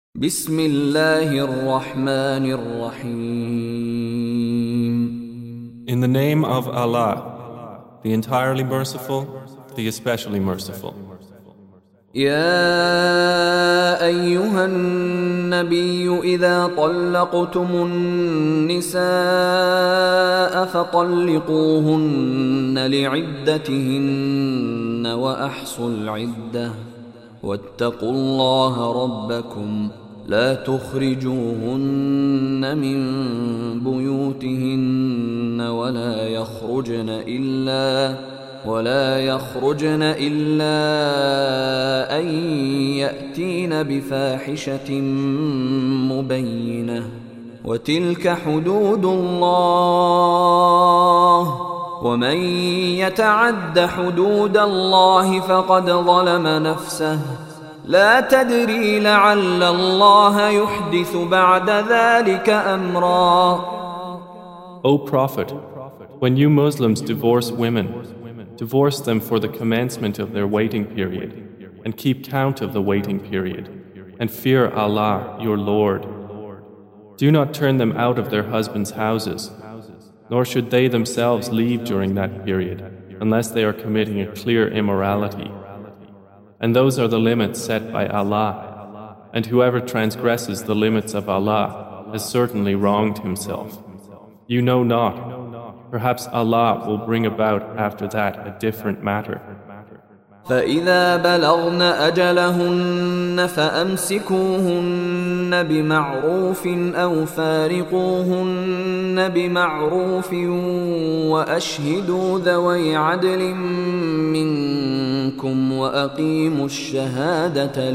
بسم الله الرحمن الرحيم. In the name of Allah, the entirely merciful, the especially merciful. يا أيها النبي إذا طلقتم النساء فطلقوهن لعدتهن وأحصوا العدة واتقوا الله ربكم لا تخرجوهن من بيوتهن ولا يخرجن إلا أن يأتين بفاحشة مبينة وتلك حدود الله ومن يتعد حدود الله فقد ظلم نفسه لا تدري لعل الله يحدث بعد ذلك أمرا. O Prophet, when you Muslims divorce women, divorce them for the commencement of their waiting period, and keep count of the waiting period, and fear Allah, your Lord. Do not turn them out of their husbands' houses, nor should they themselves leave during that period, unless they are committing a clear immorality. And those are the limits set by Allah, and whoever transgresses the limits of Allah has certainly wronged himself. You know not. Perhaps Allah will bring about after that a different matter. فإذا بلغن أجلهن فأمسكوهن بمعروف أو فارقوهن بمعروف وأشهدوا ذوي عدل منكم وأقيموا الشهادة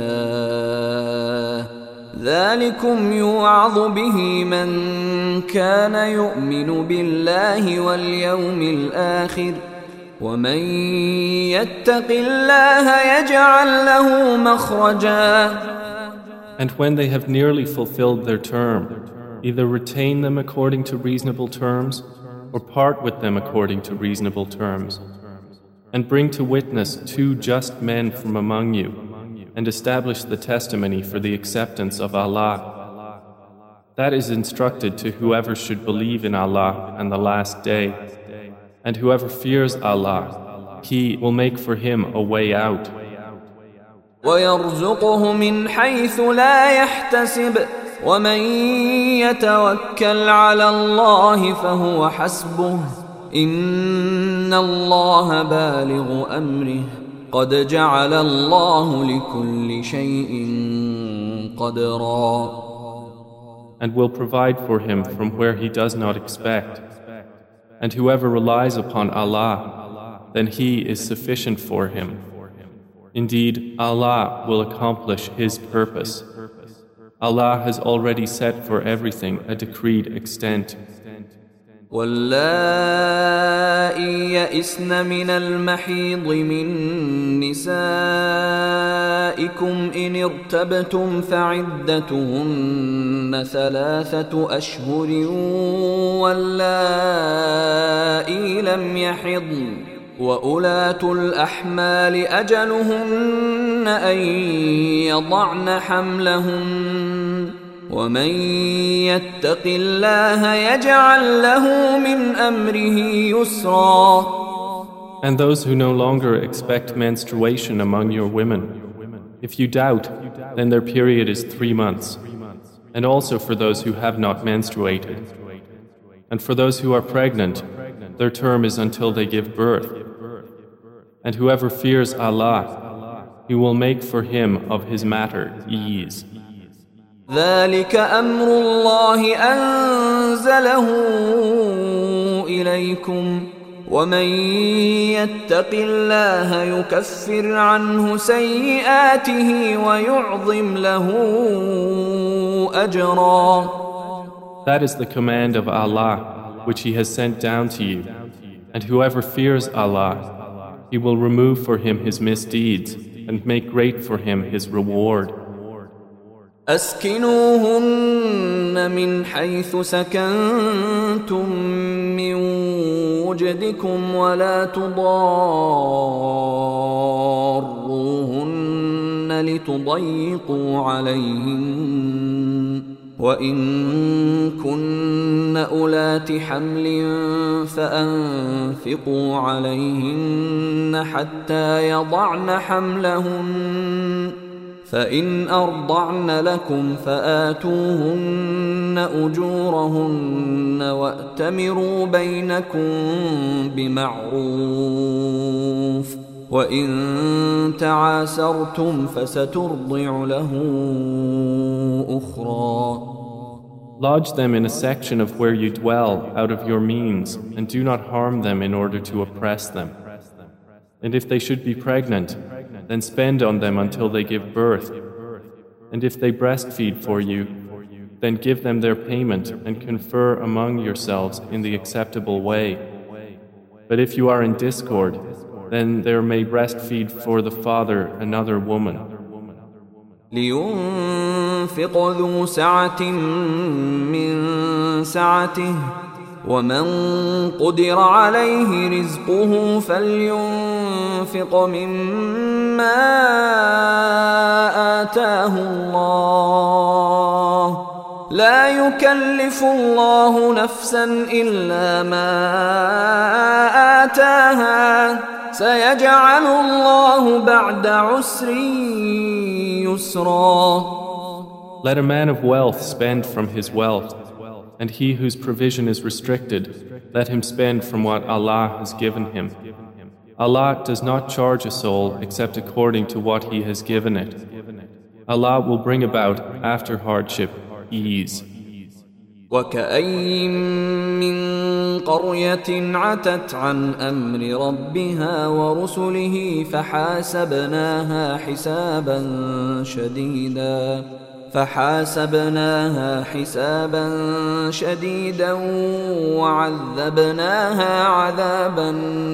لله ذلكم يوعظ به من كان يؤمن بالله واليوم الآخر ومن يتق الله يجعل له مخرجا. And when they have nearly fulfilled their term, either retain them according to reasonable terms or part with them according to reasonable terms, and bring to witness 2 just men from among you, and establish the testimony for the acceptance of Allah. That is instructed to whoever should believe in Allah and the last day. And whoever fears Allah, He will make for him a way out. وَيَرْزُقُهُ مِنْ حَيْثُ لَا يَحْتَسِبُ وَمَنْ يَتَوَكَّلْ عَلَى اللَّهِ فَهُوَ حَسْبُهُ إِنَّ اللَّهَ بَالِغُ أَمْرِهِ قَدْ جَعَلَ اللَّهُ لِكُلِّ شَيْءٍ قَدْرًا. And will provide for him from where he does not expect. And whoever relies upon Allah, then He is sufficient for him. Indeed, Allah will accomplish His purpose. Allah has already set for everything a decreed extent. واللائي يئسن من المحيض من نسائكم إن ارتبتم فعدتهن 3 أشهر واللائي لم يحضن وأولاة الأحمال أجلهن أن يضعن حملهن ومن يتق الله يجعل له من أمره يسرا. And those who no longer expect menstruation among your women, if you doubt, then their period is 3 months. And also for those who have not menstruated. And for those who are pregnant, their term is until they give birth. And whoever fears Allah, He will make for him of his matter ease. ذلك أمر الله أنزله إليكم ومن يتق الله يكفر عنه سيئاته ويعظم له أجرا. That is the command of Allah which He has sent down to you, and whoever fears Allah, He will remove for him his misdeeds and make great for him his reward. أسكنوهن من حيث سكنتم من وجدكم ولا تضاروهن لتضيقوا عليهن وإن كن أولات حمل فأنفقوا عليهن حتى يضعن حملهن فإن أرضعن لكم فآتوهن أجورهن وأتمروا بينكم بمعروف وإن تعاسرتم فسترضع له أخرى. Lodge them in a section of where you dwell out of your means, and do not harm them in order to oppress them. And if they should be pregnant, then spend on them until they give birth. And if they breastfeed for you, then give them their payment and confer among yourselves in the acceptable way. But if you are in discord, then there may breastfeed for the father another woman. لينفق ذو سعة من سعته ومن قدر عليه رزقه فلينفق مما آتاه الله لا يكلف الله نفسا إلا ما آتاها سيجعل الله بعد عسر يسرا. Let a man of wealth spend from his wealth, and he whose provision is restricted, let him spend from what Allah has given him. Allah does not charge a soul except according to what He has given it. Allah will bring about, after hardship, ease. وكأين من قرية عتت عن أمر ربها ورسله فحاسبناها حسابا شديدا وعذبناها عذابا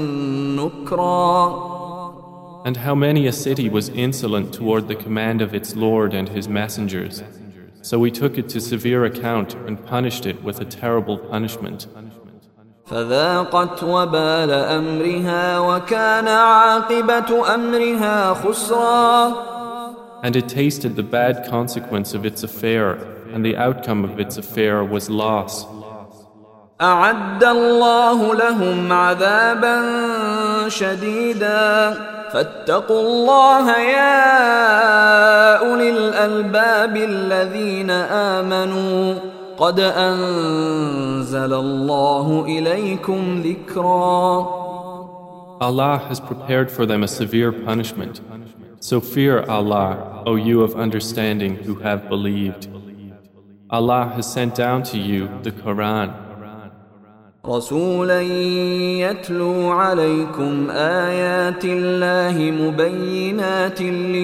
نكرا. And how many a city was insolent toward the command of its Lord and His messengers. So we took it to severe account and punished it with a terrible punishment. فذاقت وبال أمرها وكان عاقبة أمرها خسرا. And it tasted the bad consequence of its affair, and the outcome of its affair was loss. أعد الله لهم عذابا شديدا فاتقوا الله يا أولي الألباب الذين آمنوا قد أنزل الله إليكم ذكرا. Allah has prepared for them a severe punishment. So fear Allah, O you of understanding who have believed. Allah has sent down to you the Quran. رسولا يتلو عليكم آيات الله مبينات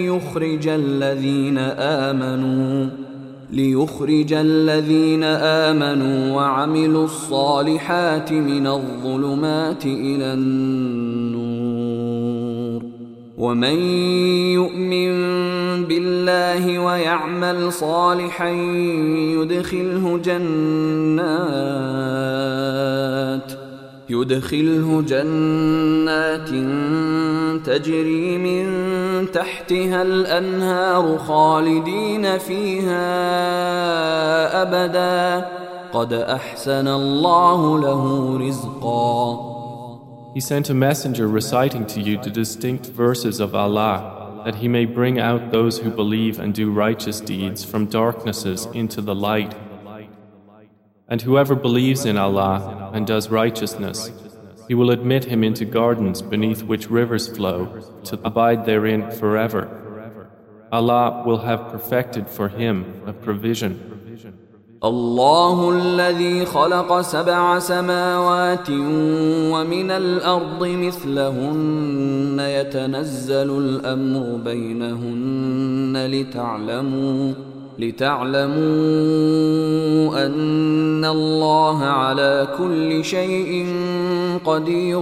ليخرج الذين آمنوا وعملوا الصالحات من الظلمات إلى النور ومن يؤمن بالله ويعمل صالحا يدخله جنات تجري من تحتها الأنهار خالدين فيها أبدا قد أحسن الله له رزقا. He sent a messenger reciting to you the distinct verses of Allah, that He may bring out those who believe and do righteous deeds from darknesses into the light. And whoever believes in Allah and does righteousness, He will admit him into gardens beneath which rivers flow, to abide therein forever. Allah will have perfected for him a provision. الله الذي خلق 7 سماوات ومن الأرض مثلهن يتنزل الأمر بينهن لتعلموا أن الله على كل شيء قدير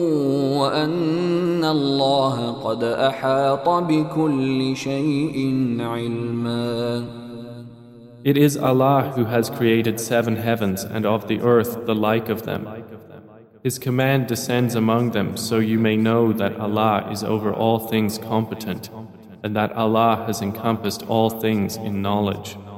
وأن الله قد أحاط بكل شيء علما. It is Allah who has created 7 heavens and of the earth the like of them. His command descends among them so you may know that Allah is over all things competent. and that Allah has encompassed all things in knowledge.